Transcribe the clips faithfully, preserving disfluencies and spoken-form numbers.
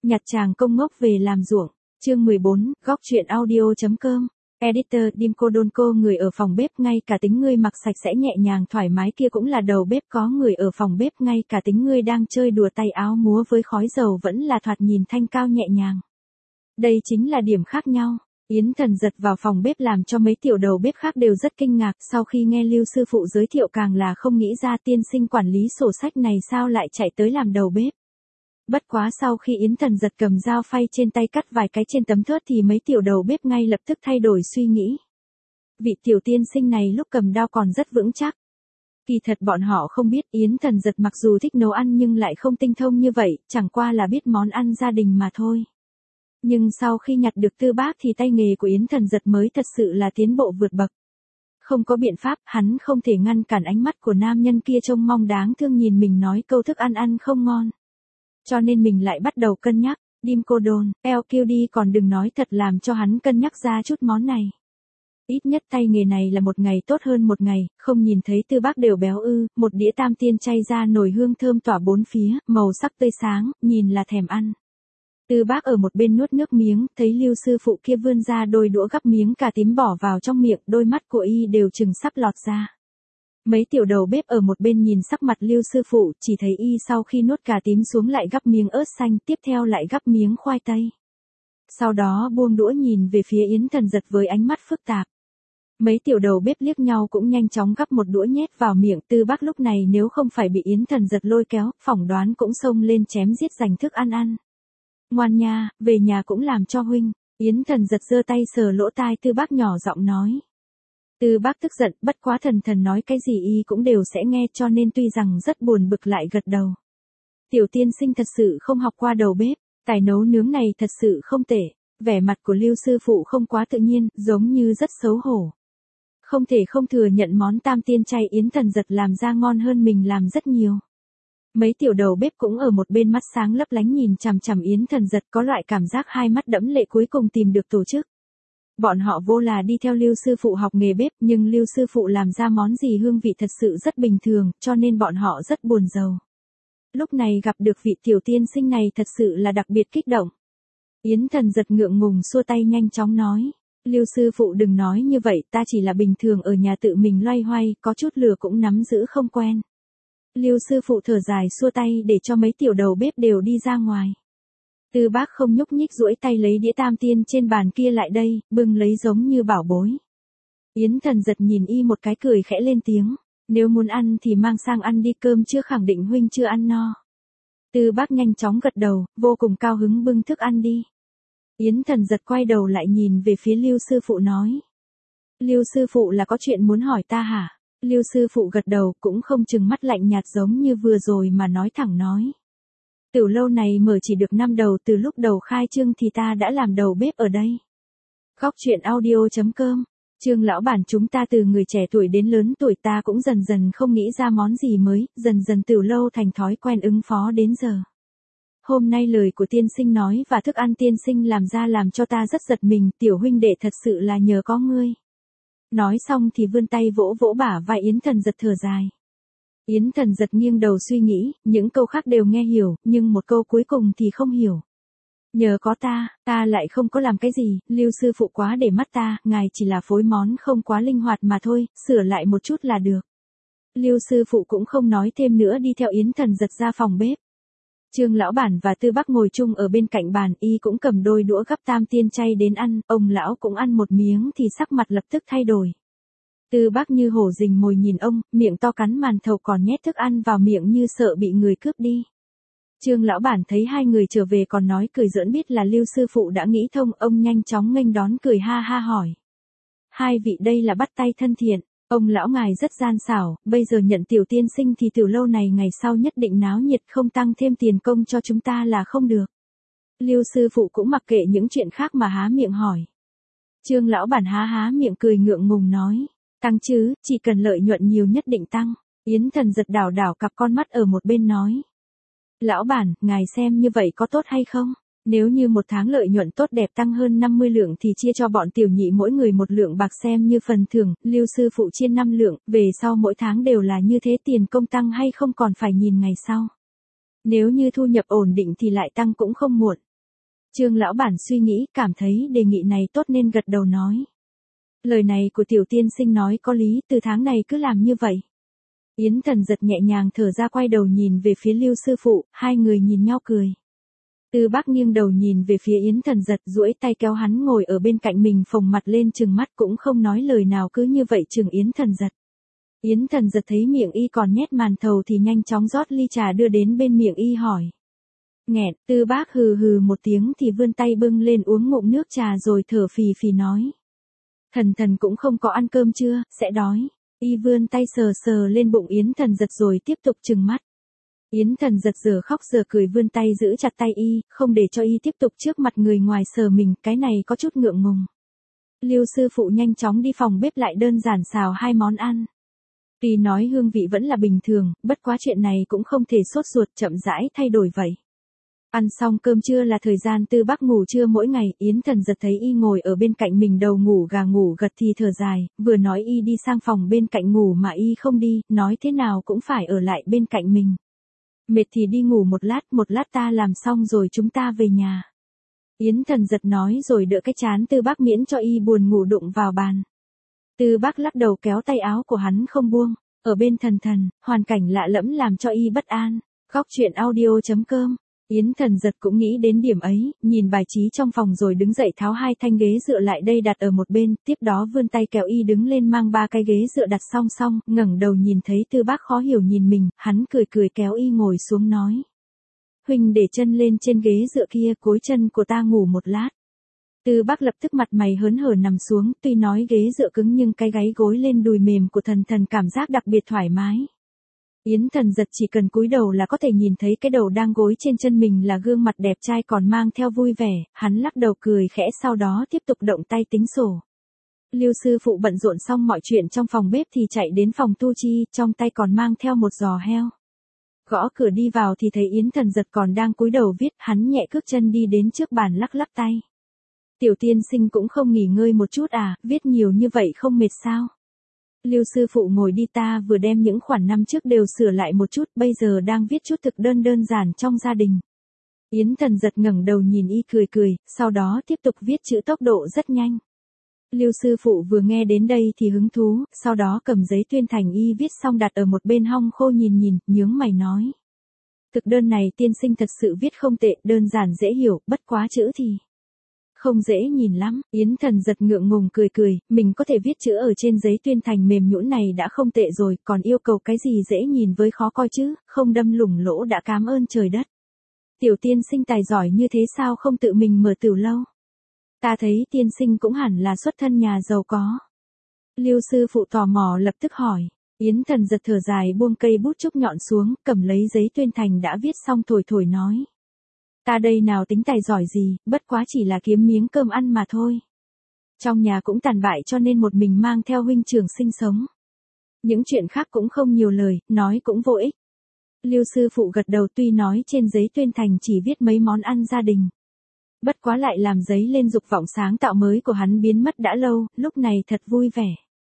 Nhặt chàng công ngốc về làm ruộng. Chương mười bốn, góc truyện audio.com. Editor Dimco Donco. Người ở phòng bếp, ngay cả tính ngươi mặc sạch sẽ nhẹ nhàng thoải mái kia cũng là đầu bếp. Có người ở phòng bếp, ngay cả tính ngươi đang chơi đùa tay áo múa với khói dầu vẫn là thoạt nhìn thanh cao nhẹ nhàng. Đây chính là điểm khác nhau. Yến Thần giật vào phòng bếp làm cho mấy tiểu đầu bếp khác đều rất kinh ngạc. Sau khi nghe Lưu sư phụ giới thiệu càng là không nghĩ ra tiên sinh quản lý sổ sách này sao lại chạy tới làm đầu bếp. Bất quá sau khi Yến Thần giật cầm dao phay trên tay cắt vài cái trên tấm thớt thì mấy tiểu đầu bếp ngay lập tức thay đổi suy nghĩ. Vị tiểu tiên sinh này lúc cầm dao còn rất vững chắc. Kỳ thật bọn họ không biết Yến Thần giật mặc dù thích nấu ăn nhưng lại không tinh thông như vậy, chẳng qua là biết món ăn gia đình mà thôi. Nhưng sau khi nhặt được Tư Bác thì tay nghề của Yến Thần giật mới thật sự là tiến bộ vượt bậc. Không có biện pháp, hắn không thể ngăn cản ánh mắt của nam nhân kia trông mong đáng thương nhìn mình nói câu thức ăn ăn không ngon. Cho nên mình lại bắt đầu cân nhắc, Dimco Don, lờ quy đê còn đừng nói thật làm cho hắn cân nhắc ra chút món này. Ít nhất tay nghề này là một ngày tốt hơn một ngày, không nhìn thấy Tư Bác đều béo ư, một đĩa tam tiên chay ra nồi hương thơm tỏa bốn phía, màu sắc tươi sáng, nhìn là thèm ăn. Tư Bác ở một bên nuốt nước miếng, thấy Lưu sư phụ kia vươn ra đôi đũa gắp miếng cà tím bỏ vào trong miệng, đôi mắt của y đều chừng sắp lọt ra. Mấy tiểu đầu bếp ở một bên nhìn sắc mặt Lưu sư phụ, chỉ thấy y sau khi nuốt cà tím xuống lại gắp miếng ớt xanh, tiếp theo lại gắp miếng khoai tây. Sau đó buông đũa nhìn về phía Yến Thần giật với ánh mắt phức tạp. Mấy tiểu đầu bếp liếc nhau cũng nhanh chóng gắp một đũa nhét vào miệng. Tư Bác lúc này nếu không phải bị Yến Thần giật lôi kéo, phỏng đoán cũng xông lên chém giết giành thức ăn ăn. Ngoan nha, về nhà cũng làm cho huynh. Yến Thần giật giơ tay sờ lỗ tai Tư Bác nhỏ giọng nói. Tư Bác tức giận, bất quá thần thần nói cái gì y cũng đều sẽ nghe, cho nên tuy rằng rất buồn bực lại gật đầu. Tiểu tiên sinh thật sự không học qua đầu bếp, tài nấu nướng này thật sự không tệ. Vẻ mặt của Lưu sư phụ không quá tự nhiên, giống như rất xấu hổ. Không thể không thừa nhận món tam tiên chay Yến Thần giật làm ra ngon hơn mình làm rất nhiều. Mấy tiểu đầu bếp cũng ở một bên mắt sáng lấp lánh nhìn chằm chằm Yến Thần giật, có loại cảm giác hai mắt đẫm lệ cuối cùng tìm được tổ chức. Bọn họ vô là đi theo Lưu sư phụ học nghề bếp, nhưng Lưu sư phụ làm ra món gì hương vị thật sự rất bình thường, cho nên bọn họ rất buồn rầu. Lúc này gặp được vị tiểu tiên sinh này thật sự là đặc biệt kích động. Yến Thần giật ngượng ngùng xua tay nhanh chóng nói. Lưu sư phụ đừng nói như vậy, ta chỉ là bình thường ở nhà tự mình loay hoay, có chút lửa cũng nắm giữ không quen. Lưu sư phụ thở dài xua tay để cho mấy tiểu đầu bếp đều đi ra ngoài. Tư Bác không nhúc nhích duỗi tay lấy đĩa tam tiên trên bàn kia lại đây, bưng lấy giống như bảo bối. Yến Thần giật nhìn y một cái cười khẽ lên tiếng, nếu muốn ăn thì mang sang ăn đi, cơm chưa khẳng định huynh chưa ăn no. Tư Bác nhanh chóng gật đầu, vô cùng cao hứng bưng thức ăn đi. Yến Thần giật quay đầu lại nhìn về phía Lưu sư phụ nói. Lưu sư phụ là có chuyện muốn hỏi ta hả? Lưu sư phụ gật đầu cũng không chừng mắt lạnh nhạt giống như vừa rồi mà nói thẳng nói. Tiểu lâu này mở chỉ được năm đầu, từ lúc đầu khai trương thì ta đã làm đầu bếp ở đây. Góc truyện audio.com. Trương lão bản, chúng ta từ người trẻ tuổi đến lớn tuổi ta cũng dần dần không nghĩ ra món gì mới, dần dần tiểu lâu thành thói quen ứng phó đến giờ. Hôm nay lời của tiên sinh nói và thức ăn tiên sinh làm ra làm cho ta rất giật mình, tiểu huynh đệ thật sự là nhờ có ngươi. Nói xong thì vươn tay vỗ vỗ bả vai Yến Thần giật thở dài. Yến Thần giật nghiêng đầu suy nghĩ, những câu khác đều nghe hiểu, nhưng một câu cuối cùng thì không hiểu. Nhờ có ta, ta lại không có làm cái gì, Lưu sư phụ quá để mắt ta, ngài chỉ là phối món không quá linh hoạt mà thôi, sửa lại một chút là được. Lưu sư phụ cũng không nói thêm nữa đi theo Yến Thần giật ra phòng bếp. Trương lão bản và Tư Bác ngồi chung ở bên cạnh bàn, y cũng cầm đôi đũa gắp tam tiên chay đến ăn, ông lão cũng ăn một miếng thì sắc mặt lập tức thay đổi. Tư Bác như hổ rình mồi nhìn ông, miệng to cắn màn thầu còn nhét thức ăn vào miệng như sợ bị người cướp đi. Trương lão bản thấy hai người trở về còn nói cười giỡn biết là Lưu sư phụ đã nghĩ thông, ông nhanh chóng nghênh đón cười ha ha hỏi. Hai vị đây là bắt tay thân thiện, ông lão ngài rất gian xảo, bây giờ nhận tiểu tiên sinh thì tiểu lâu này ngày sau nhất định náo nhiệt, không tăng thêm tiền công cho chúng ta là không được. Lưu sư phụ cũng mặc kệ những chuyện khác mà há miệng hỏi. Trương lão bản há há miệng cười ngượng ngùng nói. Tăng chứ, chỉ cần lợi nhuận nhiều nhất định tăng. Yến Thần giật đảo đảo cặp con mắt ở một bên nói. Lão bản, ngài xem như vậy có tốt hay không? Nếu như một tháng lợi nhuận tốt đẹp tăng hơn năm mươi lượng thì chia cho bọn tiểu nhị mỗi người một lượng bạc xem như phần thưởng, Lưu sư phụ chia năm lượng, về sau mỗi tháng đều là như thế, tiền công tăng hay không còn phải nhìn ngày sau. Nếu như thu nhập ổn định thì lại tăng cũng không muộn. Trương lão bản suy nghĩ, cảm thấy đề nghị này tốt nên gật đầu nói. Lời này của tiểu tiên sinh nói có lý, từ tháng này cứ làm như vậy. Yến Thần Giật nhẹ nhàng thở ra quay đầu nhìn về phía Lưu sư phụ, hai người nhìn nhau cười. Tư Bác nghiêng đầu nhìn về phía Yến Thần Giật, duỗi tay kéo hắn ngồi ở bên cạnh mình, phồng mặt lên trừng mắt cũng không nói lời nào, cứ như vậy chừng Yến Thần Giật. Yến Thần Giật thấy miệng y còn nhét màn thầu thì nhanh chóng rót ly trà đưa đến bên miệng y hỏi. Nghẹn, Tư Bác hừ hừ một tiếng thì vươn tay bưng lên uống ngụm nước trà rồi thở phì phì nói. Thần thần cũng không có ăn cơm chưa, sẽ đói. Y vươn tay sờ sờ lên bụng Yến Thần Giật rồi tiếp tục trừng mắt. Yến Thần Giật giờ khóc giờ cười vươn tay giữ chặt tay y, không để cho y tiếp tục trước mặt người ngoài sờ mình, cái này có chút ngượng ngùng. Lưu sư phụ nhanh chóng đi phòng bếp lại đơn giản xào hai món ăn. Tuy nói hương vị vẫn là bình thường, bất quá chuyện này cũng không thể sốt ruột, chậm rãi thay đổi vậy. Ăn xong cơm trưa là thời gian Tư Bác ngủ trưa mỗi ngày, Yến Thần Giật thấy y ngồi ở bên cạnh mình đầu ngủ gà ngủ gật thì thở dài, vừa nói y đi sang phòng bên cạnh ngủ mà y không đi, nói thế nào cũng phải ở lại bên cạnh mình. Mệt thì đi ngủ một lát, một lát ta làm xong rồi chúng ta về nhà. Yến Thần Giật nói rồi đỡ cái chán Tư Bác miễn cho y buồn ngủ đụng vào bàn. Tư Bác lắc đầu kéo tay áo của hắn không buông, ở bên Thần Thần, hoàn cảnh lạ lẫm làm cho y bất an. Góc truyện audio chấm com. Yến Thần Giật cũng nghĩ đến điểm ấy, nhìn bài trí trong phòng rồi đứng dậy tháo hai thanh ghế dựa lại đây đặt ở một bên, tiếp đó vươn tay kéo y đứng lên mang ba cái ghế dựa đặt song song, ngẩng đầu nhìn thấy Tư Bác khó hiểu nhìn mình, hắn cười cười kéo y ngồi xuống nói. Huynh để chân lên trên ghế dựa kia, cối chân của ta ngủ một lát. Tư Bác lập tức mặt mày hớn hở nằm xuống, tuy nói ghế dựa cứng nhưng cái gáy gối lên đùi mềm của Thần Thần cảm giác đặc biệt thoải mái. Yến Thần Giật chỉ cần cúi đầu là có thể nhìn thấy cái đầu đang gối trên chân mình là gương mặt đẹp trai còn mang theo vui vẻ, hắn lắc đầu cười khẽ sau đó tiếp tục động tay tính sổ. Lưu sư phụ bận rộn xong mọi chuyện trong phòng bếp thì chạy đến phòng tu chi, trong tay còn mang theo một giò heo. Gõ cửa đi vào thì thấy Yến Thần Giật còn đang cúi đầu viết, hắn nhẹ cước chân đi đến trước bàn lắc lắc tay. Tiểu tiên sinh cũng không nghỉ ngơi một chút à, viết nhiều như vậy không mệt sao? Lưu sư phụ ngồi đi, ta vừa đem những khoản năm trước đều sửa lại một chút, bây giờ đang viết chút thực đơn đơn giản trong gia đình. Yến Thần Giật ngẩng đầu nhìn y cười cười, sau đó tiếp tục viết chữ tốc độ rất nhanh. Lưu sư phụ vừa nghe đến đây thì hứng thú, sau đó cầm giấy tuyên thành y viết xong đặt ở một bên hong khô nhìn nhìn, nhướng mày nói. Thực đơn này tiên sinh thật sự viết không tệ, đơn giản dễ hiểu, bất quá chữ thì không dễ nhìn lắm. Yến Thần Giật ngượng ngùng cười cười, mình có thể viết chữ ở trên giấy tuyên thành mềm nhũn này đã không tệ rồi, còn yêu cầu cái gì dễ nhìn với khó coi chứ, không đâm lủng lỗ đã cảm ơn trời đất. Tiểu tiên sinh tài giỏi như thế sao không tự mình mở tửu lâu? Ta thấy tiên sinh cũng hẳn là xuất thân nhà giàu có. Lưu sư phụ tò mò lập tức hỏi. Yến Thần Giật thở dài buông cây bút trúc nhọn xuống, cầm lấy giấy tuyên thành đã viết xong thổi thổi nói. Ta đây nào tính tài giỏi gì, bất quá chỉ là kiếm miếng cơm ăn mà thôi. Trong nhà cũng tàn bại cho nên một mình mang theo huynh trưởng sinh sống. Những chuyện khác cũng không nhiều lời, nói cũng vô ích. Lưu sư phụ gật đầu, tuy nói trên giấy tuyên thành chỉ viết mấy món ăn gia đình. Bất quá lại làm giấy lên dục vọng sáng tạo mới của hắn biến mất đã lâu, lúc này thật vui vẻ.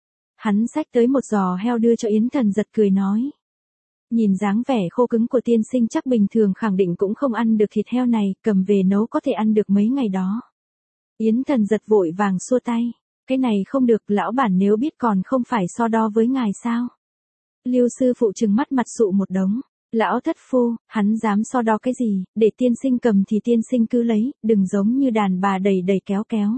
Hắn xách tới một giò heo đưa cho Yến Thần Giật cười nói. Nhìn dáng vẻ khô cứng của tiên sinh chắc bình thường khẳng định cũng không ăn được thịt heo này, cầm về nấu có thể ăn được mấy ngày đó. Yến Thần Giật vội vàng xua tay. Cái này không được, lão bản nếu biết còn không phải so đo với ngài sao? Lưu sư phụ trừng mắt mặt sụ một đống. Lão thất phu, hắn dám so đo cái gì, để tiên sinh cầm thì tiên sinh cứ lấy, đừng giống như đàn bà đầy đầy kéo kéo.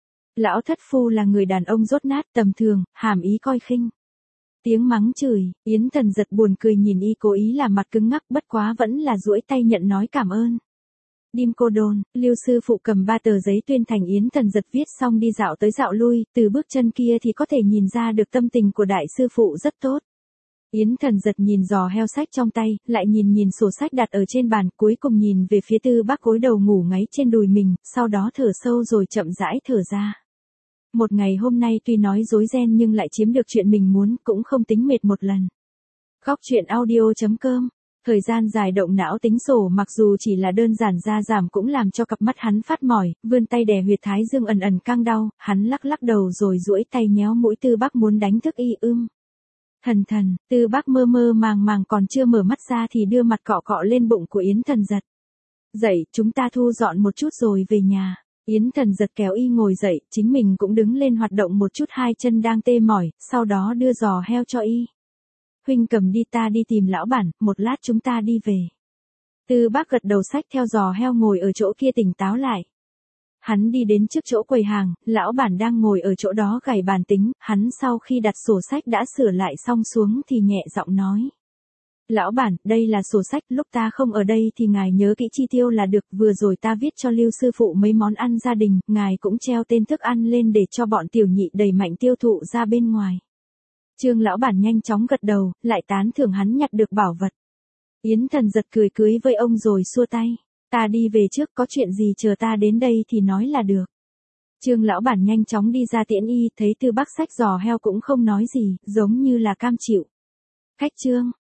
Lão thất phu là người đàn ông dốt nát tầm thường, hàm ý coi khinh. Tiếng mắng chửi, Yến Thần Giật buồn cười nhìn y cố ý làm mặt cứng ngắc, bất quá vẫn là duỗi tay nhận nói cảm ơn. Dim cô đồn, Lưu sư phụ cầm ba tờ giấy tuyên thành Yến Thần Giật viết xong đi dạo tới dạo lui, từ bước chân kia thì có thể nhìn ra được tâm tình của đại sư phụ rất tốt. Yến Thần Giật nhìn giò heo sách trong tay, lại nhìn nhìn sổ sách đặt ở trên bàn, cuối cùng nhìn về phía Tư Bác gối đầu ngủ ngáy trên đùi mình, sau đó thở sâu rồi chậm rãi thở ra. Một ngày hôm nay tuy nói rối ren nhưng lại chiếm được chuyện mình muốn, cũng không tính mệt một lần. Góc truyện audio chấm com. Thời gian dài động não tính sổ mặc dù chỉ là đơn giản ra giảm cũng làm cho cặp mắt hắn phát mỏi, vươn tay đè huyệt thái dương ẩn ẩn căng đau, hắn lắc lắc đầu rồi duỗi tay nhéo mũi Tư Bác muốn đánh thức y ưm. Thần thần, Tư Bác mơ mơ màng màng còn chưa mở mắt ra thì đưa mặt cọ cọ lên bụng của Yến Thần Giật. Dậy, chúng ta thu dọn một chút rồi về nhà. Yến Thần giật kéo y ngồi dậy, chính mình cũng đứng lên hoạt động một chút hai chân đang tê mỏi, sau đó đưa giò heo cho y. Huynh cầm đi, ta đi tìm lão bản, một lát chúng ta đi về. Tư Bác gật đầu xách theo giò heo ngồi ở chỗ kia tỉnh táo lại. Hắn đi đến trước chỗ quầy hàng, lão bản đang ngồi ở chỗ đó gảy bàn tính, hắn sau khi đặt sổ sách đã sửa lại xong xuống thì nhẹ giọng nói. Lão bản, đây là sổ sách, lúc ta không ở đây thì ngài nhớ kỹ chi tiêu là được, vừa rồi ta viết cho Lưu sư phụ mấy món ăn gia đình, ngài cũng treo tên thức ăn lên để cho bọn tiểu nhị đẩy mạnh tiêu thụ ra bên ngoài. Trương lão bản nhanh chóng gật đầu, lại tán thưởng hắn nhặt được bảo vật. Yến Thần giật cười cưới với ông rồi xua tay. Ta đi về trước, có chuyện gì chờ ta đến đây thì nói là được. Trương lão bản nhanh chóng đi ra tiễn y, thấy Tư Bác xách giò heo cũng không nói gì, giống như là cam chịu. Khách Trương,